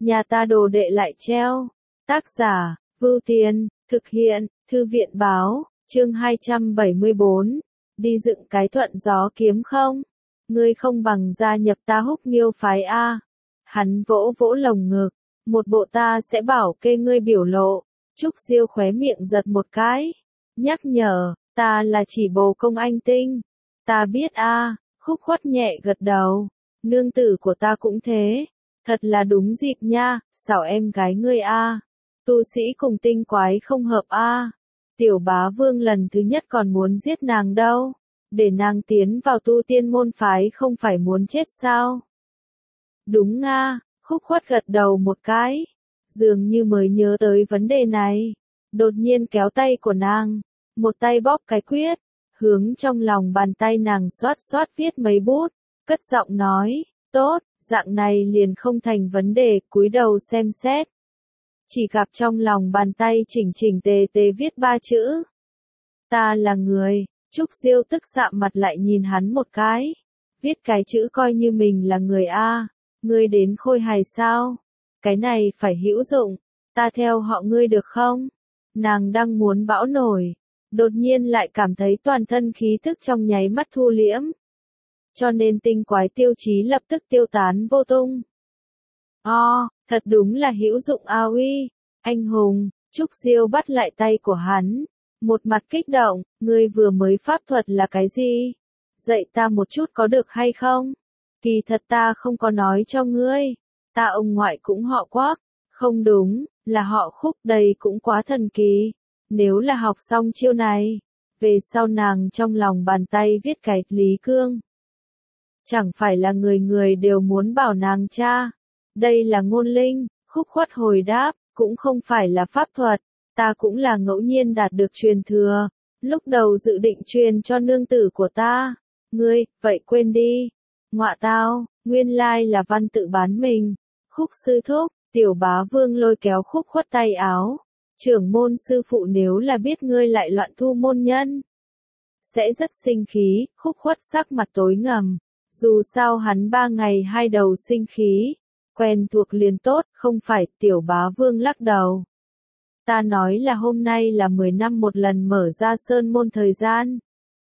nhà ta đồ đệ lại treo. Tác giả, Vưu Tiền, thực hiện, Thư viện báo, chương 274, đi dựng cái thuận gió kiếm không? Ngươi không bằng gia nhập ta Húc Nghiêu phái A. Hắn vỗ vỗ lồng ngực, một bộ ta sẽ bảo kê ngươi biểu lộ. Trúc Diêu khóe miệng giật một cái, nhắc nhở, ta là chỉ bồ công anh tinh. Ta biết A. Khúc Khuất nhẹ gật đầu, nương tử của ta cũng thế. Thật là đúng dịp nha, xảo em gái ngươi A. Tu sĩ cùng tinh quái không hợp A. Tiểu bá vương lần thứ nhất còn muốn giết nàng đâu. Để nàng tiến vào tu tiên môn phái không phải muốn chết sao? Đúng nga, Khúc Khuất gật đầu một cái. Dường như mới nhớ tới vấn đề này. Đột nhiên kéo tay của nàng. Một tay bóp cái quyết. Hướng trong lòng bàn tay nàng xoát xoát viết mấy bút. Cất giọng nói, tốt, dạng này liền không thành vấn đề, cúi đầu xem xét. Chỉ gặp trong lòng bàn tay chỉnh chỉnh tề tề viết 3 chữ. Ta là người. Trúc Diêu tức sạm mặt lại nhìn hắn một cái. Viết cái chữ coi như mình là người A. Ngươi đến Khôi Hài sao? Cái này phải hữu dụng. Ta theo họ ngươi được không? Nàng đang muốn bão nổi. Đột nhiên lại cảm thấy toàn thân khí thức trong nháy mắt thu liễm. Cho nên tinh quái tiêu chí lập tức tiêu tán vô tung. Thật đúng là hữu dụng a uy. Anh hùng, Trúc Diêu bắt lại tay của hắn. Một mặt kích động, ngươi vừa mới pháp thuật là cái gì? Dạy ta một chút có được hay không? Kỳ thật ta không có nói cho ngươi. Ta ông ngoại cũng họ Quác. Không đúng, là họ Khúc, đây cũng quá thần kỳ. Nếu là học xong chiêu này, về sau nàng trong lòng bàn tay viết cái Lý Cương. Chẳng phải là người người đều muốn bảo nàng cha. Đây là ngôn linh, Khúc Khuất hồi đáp, cũng không phải là pháp thuật. Ta cũng là ngẫu nhiên đạt được truyền thừa. Lúc đầu dự định truyền cho nương tử của ta. Ngươi, vậy quên đi. Ngọa tao, nguyên lai là văn tự bán mình. Khúc sư thúc, tiểu bá vương lôi kéo Khúc Khuất tay áo. Trưởng môn sư phụ nếu là biết ngươi lại loạn thu môn nhân. Sẽ rất sinh khí, Khúc Khuất sắc mặt tối ngầm. Dù sao hắn 3 ngày 2 đầu sinh khí. Quen thuộc liền tốt, không phải, tiểu bá vương lắc đầu. Ta nói là hôm nay là 10 năm một lần mở ra sơn môn thời gian.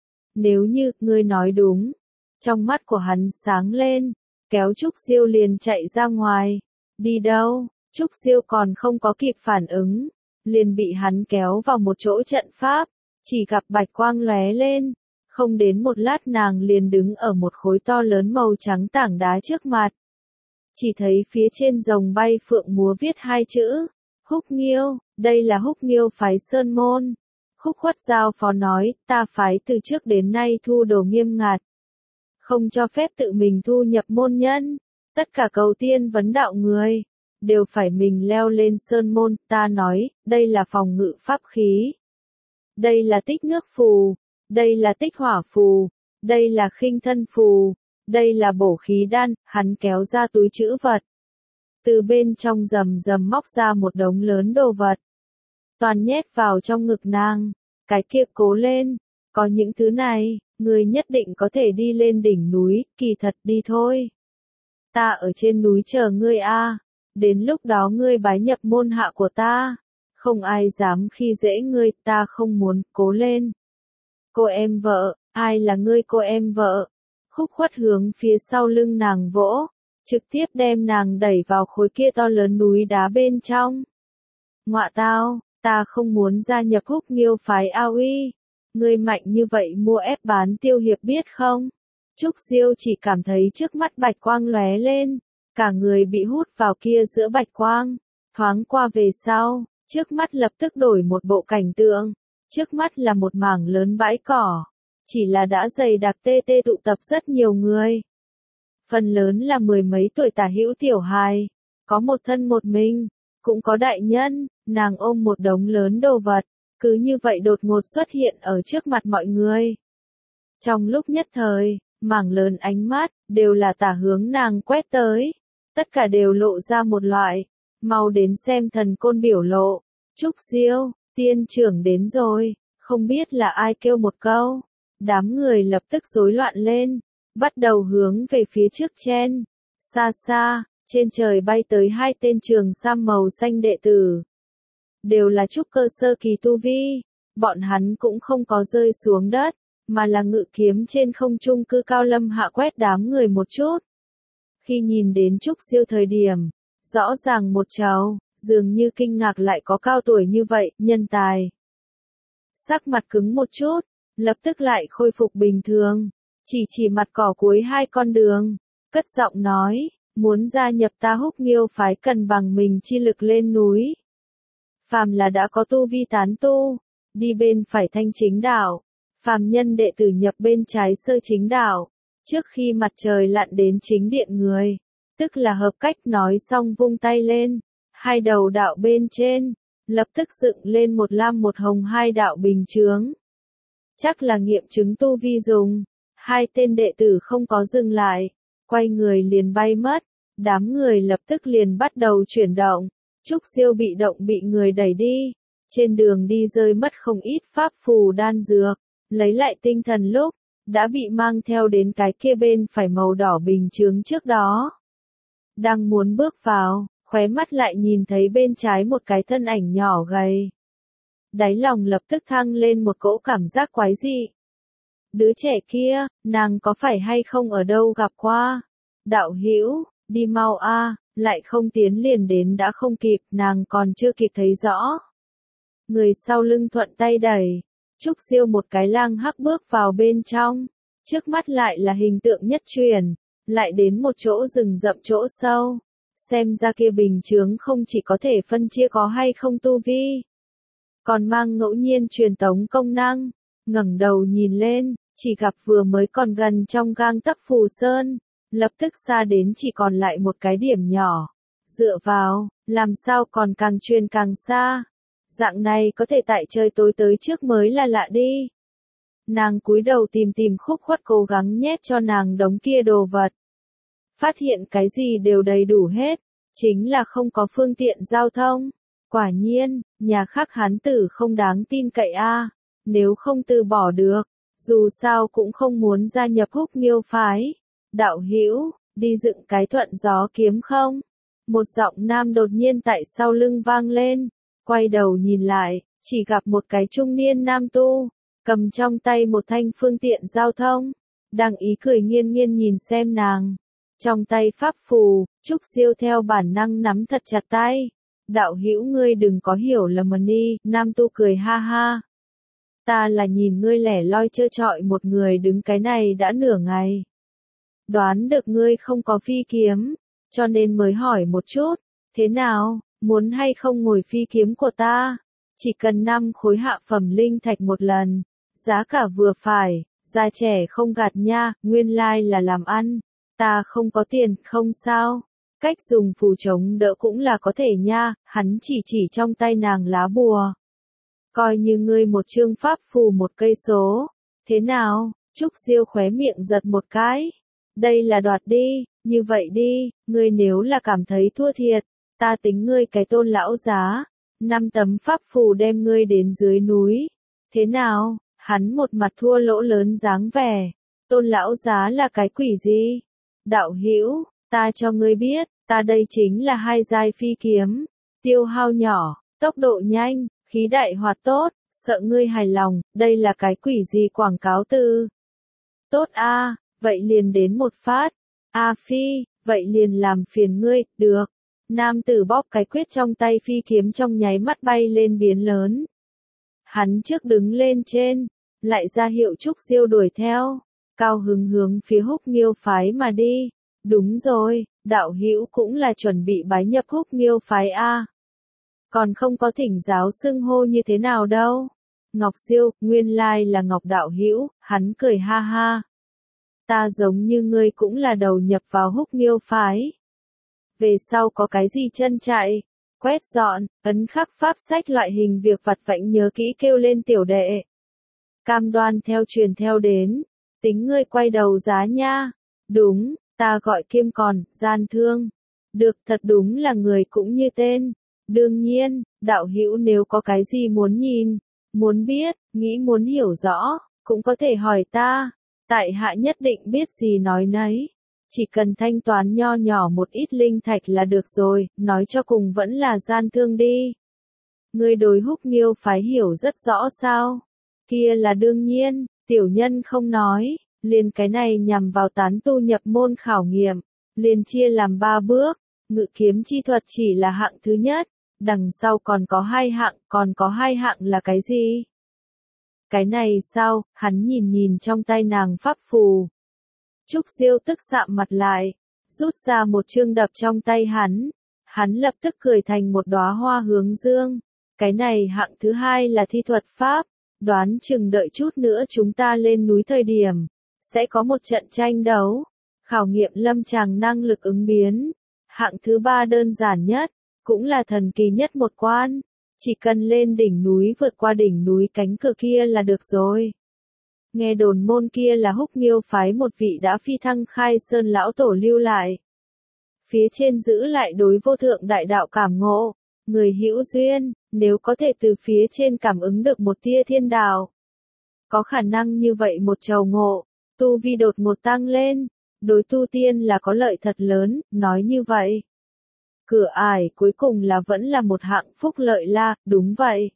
Nếu như, ngươi nói đúng. Trong mắt của hắn sáng lên, kéo Trúc Diêu liền chạy ra ngoài. Đi đâu? Trúc Diêu còn không có kịp phản ứng. Liền bị hắn kéo vào một chỗ trận pháp. Chỉ gặp bạch quang lóe lên. Không đến một lát nàng liền đứng ở một khối to lớn màu trắng tảng đá trước mặt. Chỉ thấy phía trên rồng bay phượng múa viết 2 chữ. Húc Nghiêu, đây là Húc Nghiêu phái sơn môn. Khúc Khuất giao phó nói, ta phái từ trước đến nay thu đồ nghiêm ngặt. Không cho phép tự mình thu nhập môn nhân. Tất cả cầu tiên vấn đạo người, đều phải mình leo lên sơn môn. Ta nói, đây là phòng ngự pháp khí. Đây là tích nước phù. Đây là tích hỏa phù. Đây là khinh thân phù. Đây là bổ khí đan. Hắn kéo ra túi trữ vật. Từ bên trong rầm rầm móc ra một đống lớn đồ vật. Toàn nhét vào trong ngực nàng. Cái kia cố lên. Có những thứ này, ngươi nhất định có thể đi lên đỉnh núi, kỳ thật đi thôi. Ta ở trên núi chờ ngươi a. Đến lúc đó ngươi bái nhập môn hạ của ta. Không ai dám khi dễ ngươi, ta không muốn, cố lên. Cô em vợ, ai là ngươi cô em vợ? Khúc Khuất hướng phía sau lưng nàng vỗ. Trực tiếp đem nàng đẩy vào khối kia to lớn núi đá bên trong. Ngọa tao, ta không muốn gia nhập Húc Nghiêu phái A uy. Ngươi mạnh như vậy mua ép bán tiêu hiệp biết không? Trúc Diêu chỉ cảm thấy trước mắt bạch quang lóe lên. Cả người bị hút vào kia giữa bạch quang. Thoáng qua về sau, trước mắt lập tức đổi một bộ cảnh tượng. Trước mắt là một mảng lớn bãi cỏ. Chỉ là đã dày đặc tê tụ tập rất nhiều người. Phần lớn là 10 mấy tuổi tả hữu tiểu hài, có một thân một mình, cũng có đại nhân, nàng ôm một đống lớn đồ vật, cứ như vậy đột ngột xuất hiện ở trước mặt mọi người. Trong lúc nhất thời, mảng lớn ánh mắt, đều là tả hướng nàng quét tới, tất cả đều lộ ra một loại, mau đến xem thần côn biểu lộ. Trúc Diêu, tiên trưởng đến rồi, không biết là ai kêu một câu, đám người lập tức rối loạn lên. Bắt đầu hướng về phía trước chen. Xa xa, Trên trời bay tới 2 tên trường sam màu xanh đệ tử. Đều là trúc cơ sơ kỳ tu vi. Bọn hắn cũng không có rơi xuống đất, mà là ngự kiếm trên không trung cư cao lâm hạ quét đám người một chút. Khi nhìn đến Trúc Siêu thời điểm, rõ ràng một trầu, dường như kinh ngạc lại có cao tuổi như vậy, nhân tài. Sắc mặt cứng một chút, lập tức lại khôi phục bình thường, chỉ mặt cỏ cuối 2 con đường, cất giọng nói, muốn gia nhập ta Húc Nghiêu phái cần bằng mình chi lực lên núi. Phàm là đã có tu vi tán tu, đi bên phải thanh chính đạo, phàm nhân đệ tử nhập bên trái sơ chính đạo, trước khi mặt trời lặn đến chính điện người, tức là hợp cách nói xong vung tay lên, 2 đầu đạo bên trên, lập tức dựng lên một lam một hồng 2 đạo bình chướng. Chắc là nghiệm chứng tu vi dùng, 2 tên đệ tử không có dừng lại, quay người liền bay mất, đám người lập tức liền bắt đầu chuyển động, Trúc Siêu bị động bị người đẩy đi, trên đường đi rơi mất không ít pháp phù đan dược, lấy lại tinh thần lúc, đã bị mang theo đến cái kia bên phải màu đỏ bình chướng trước đó. Đang muốn bước vào, khóe mắt lại nhìn thấy bên trái một cái thân ảnh nhỏ gầy. Đáy lòng lập tức thăng lên một cỗ cảm giác quái dị. Đứa trẻ kia, nàng có phải hay không ở đâu gặp qua? Đạo hữu, đi mau a, lại không tiến liền đến đã không kịp, nàng còn chưa kịp thấy rõ. Người sau lưng thuận tay đẩy, Trúc Siêu một cái lang hắc bước vào bên trong, trước mắt lại là hình tượng nhất truyền, lại đến một chỗ rừng rậm chỗ sâu. Xem ra kia bình chướng không chỉ có thể phân chia có hay không tu vi, còn mang ngẫu nhiên truyền tống công năng. Ngẩng đầu nhìn lên, chỉ gặp vừa mới còn gần trong gang tấc Phù Sơn, lập tức xa đến chỉ còn lại một cái điểm nhỏ. Dựa vào, làm sao còn càng truyền càng xa. Dạng này có thể tại trời tối tới trước mới là lạ đi. Nàng cúi đầu tìm khúc khuất cố gắng nhét cho nàng đống kia đồ vật. Phát hiện cái gì đều đầy đủ hết, chính là không có phương tiện giao thông. Quả nhiên, nhà khác hán tử không đáng tin cậy a. Nếu không từ bỏ được, dù sao cũng không muốn gia nhập Húc Nghiêu phái. Đạo hữu, đi dựng cái thuận gió kiếm không? Một giọng nam đột nhiên tại sau lưng vang lên, quay đầu nhìn lại, chỉ gặp một cái trung niên nam tu, cầm trong tay một thanh phương tiện giao thông, đang ý cười nghiêng nghiêng nhìn xem nàng. Trong tay pháp phù, Trúc Siêu theo bản năng nắm thật chặt tay. Đạo hữu ngươi đừng có hiểu lầm đi, nam tu cười ha ha. Ta là nhìn ngươi lẻ loi trơ trọi một người đứng cái này đã nửa ngày. Đoán được ngươi không có phi kiếm, cho nên mới hỏi một chút, thế nào, muốn hay không ngồi phi kiếm của ta? Chỉ cần 5 khối hạ phẩm linh thạch một lần, giá cả vừa phải, già trẻ không gạt nha, nguyên lai là làm ăn. Ta không có tiền, không sao. Cách dùng phù chống đỡ cũng là có thể nha, hắn chỉ trong tay nàng lá bùa. Coi như ngươi một chương pháp phù 1 cây số. Thế nào, Trúc Siêu khóe miệng giật một cái. Đây là đoạt đi, như vậy đi, ngươi nếu là cảm thấy thua thiệt, ta tính ngươi cái Tôn lão giá. 5 tấm pháp phù đem ngươi đến dưới núi. Thế nào, hắn một mặt thua lỗ lớn dáng vẻ. Tôn lão giá là cái quỷ gì? Đạo hữu, ta cho ngươi biết, ta đây chính là 2 giai phi kiếm, tiêu hao nhỏ, tốc độ nhanh, khí đại hoạt tốt, sợ ngươi hài lòng, đây là cái quỷ gì quảng cáo từ. Tốt a, vậy liền đến một phát. A phi, vậy liền làm phiền ngươi, được. Nam tử bóp cái quyết trong tay phi kiếm trong nháy mắt bay lên biến lớn. Hắn trước đứng lên trên, lại ra hiệu Trúc Siêu đuổi theo, cao hứng hướng phía Húc Nghiêu phái mà đi. Đúng rồi, đạo hữu cũng là chuẩn bị bái nhập Húc Nghiêu phái a. Còn không có thỉnh giáo xưng hô như thế nào đâu. Ngọc Siêu, nguyên lai là Ngọc đạo hữu, hắn cười ha ha. Ta giống như ngươi cũng là đầu nhập vào Húc Nghiêu phái. Về sau có cái gì chân chạy, quét dọn, ấn khắc pháp sách loại hình việc vặt vãnh nhớ kỹ kêu lên tiểu đệ. Cam đoan theo truyền theo đến, tính ngươi quay đầu giá nha. Đúng, ta gọi Kiêm còn, gian thương. Được, thật đúng là người cũng như tên. Đương nhiên, đạo hữu nếu có cái gì muốn nhìn, muốn biết, nghĩ muốn hiểu rõ, cũng có thể hỏi ta. Tại hạ nhất định biết gì nói nấy. Chỉ cần thanh toán nho nhỏ một ít linh thạch là được rồi, nói cho cùng vẫn là gian thương đi. Ngươi đối Húc Nghiêu phái hiểu rất rõ sao? Kia là đương nhiên, tiểu nhân không nói, liền cái này nhằm vào tán tu nhập môn khảo nghiệm, liền chia làm 3 bước, ngự kiếm chi thuật chỉ là hạng thứ nhất, đằng sau còn có 2 hạng, còn có 2 hạng là cái gì? Cái này sao? Hắn nhìn nhìn trong tay nàng pháp phù. Trúc Diêu tức sạm mặt lại, rút ra một chương đập trong tay hắn lập tức cười thành một đóa hoa hướng dương. Cái này hạng thứ 2 là thi thuật pháp, đoán chừng đợi chút nữa chúng ta lên núi thời điểm, sẽ có một trận tranh đấu, khảo nghiệm lâm tràng năng lực ứng biến. Hạng thứ 3 đơn giản nhất, cũng là thần kỳ nhất một quan, chỉ cần lên đỉnh núi vượt qua đỉnh núi cánh cửa kia là được rồi. Nghe đồn môn kia là Húc Nghiêu phái một vị đã phi thăng khai sơn lão tổ lưu lại. Phía trên giữ lại đối vô thượng đại đạo cảm ngộ, người hữu duyên, nếu có thể từ phía trên cảm ứng được một tia thiên đạo. Có khả năng như vậy một trầu ngộ, tu vi đột ngột tăng lên, đối tu tiên là có lợi thật lớn, nói như vậy. Cửa ải cuối cùng là vẫn là một hạng phúc lợi la, đúng vậy.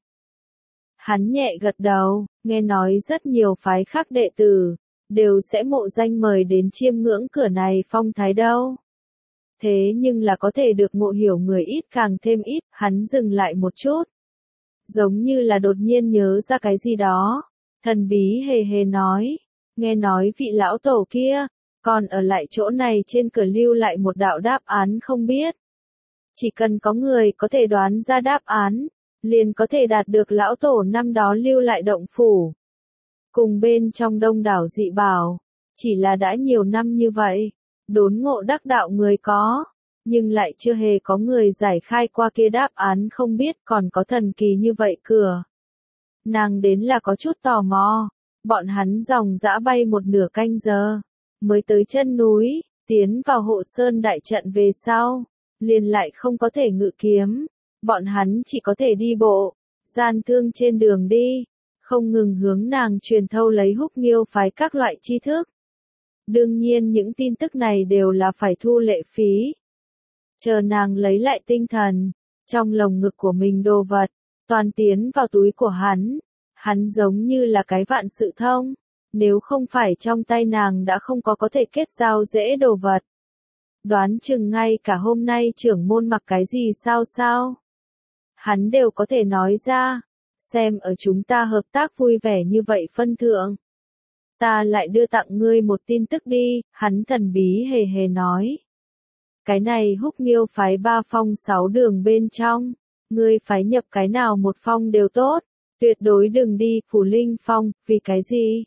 Hắn nhẹ gật đầu, nghe nói rất nhiều phái khác đệ tử, đều sẽ mộ danh mời đến chiêm ngưỡng cửa này phong thái đâu. Thế nhưng là có thể được ngộ hiểu người ít càng thêm ít, hắn dừng lại một chút. Giống như là đột nhiên nhớ ra cái gì đó, thần bí hề hề nói, nghe nói vị lão tổ kia, còn ở lại chỗ này trên cửa lưu lại một đạo đáp án không biết. Chỉ cần có người có thể đoán ra đáp án, liền có thể đạt được lão tổ năm đó lưu lại động phủ. Cùng bên trong đông đảo dị bảo, chỉ là đã nhiều năm như vậy, đốn ngộ đắc đạo người có, nhưng lại chưa hề có người giải khai qua kia đáp án không biết còn có thần kỳ như vậy cửa. Nàng đến là có chút tò mò, bọn hắn dòng dã bay một nửa canh giờ, mới tới chân núi, tiến vào hộ sơn đại trận về sau, liền lại không có thể ngự kiếm, bọn hắn chỉ có thể đi bộ, gian thương trên đường đi, không ngừng hướng nàng truyền thâu lấy Húc Nghiêu phái các loại tri thức. Đương nhiên những tin tức này đều là phải thu lệ phí. Chờ nàng lấy lại tinh thần, trong lồng ngực của mình đồ vật, toàn tiến vào túi của hắn giống như là cái vạn sự thông, nếu không phải trong tay nàng đã không có thể kết giao dễ đồ vật. Đoán chừng ngay cả hôm nay trưởng môn mặc cái gì sao, hắn đều có thể nói ra, xem ở chúng ta hợp tác vui vẻ như vậy phân thượng. Ta lại đưa tặng ngươi một tin tức đi, hắn thần bí hề hề nói. Cái này Húc Nghiêu phái 3 phong 6 đường bên trong, ngươi phái nhập cái nào một phong đều tốt, tuyệt đối đừng đi Phù Linh Phong, vì cái gì?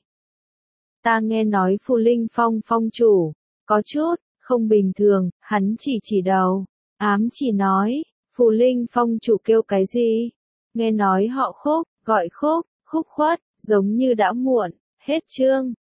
Ta nghe nói Phù Linh Phong phong chủ, có chút, không bình thường, hắn chỉ đầu, ám chỉ nói, Phù Linh Phong chủ kêu cái gì? Nghe nói họ Khúc, gọi Khúc, Khúc Khuất, giống như đã muộn, hết chương.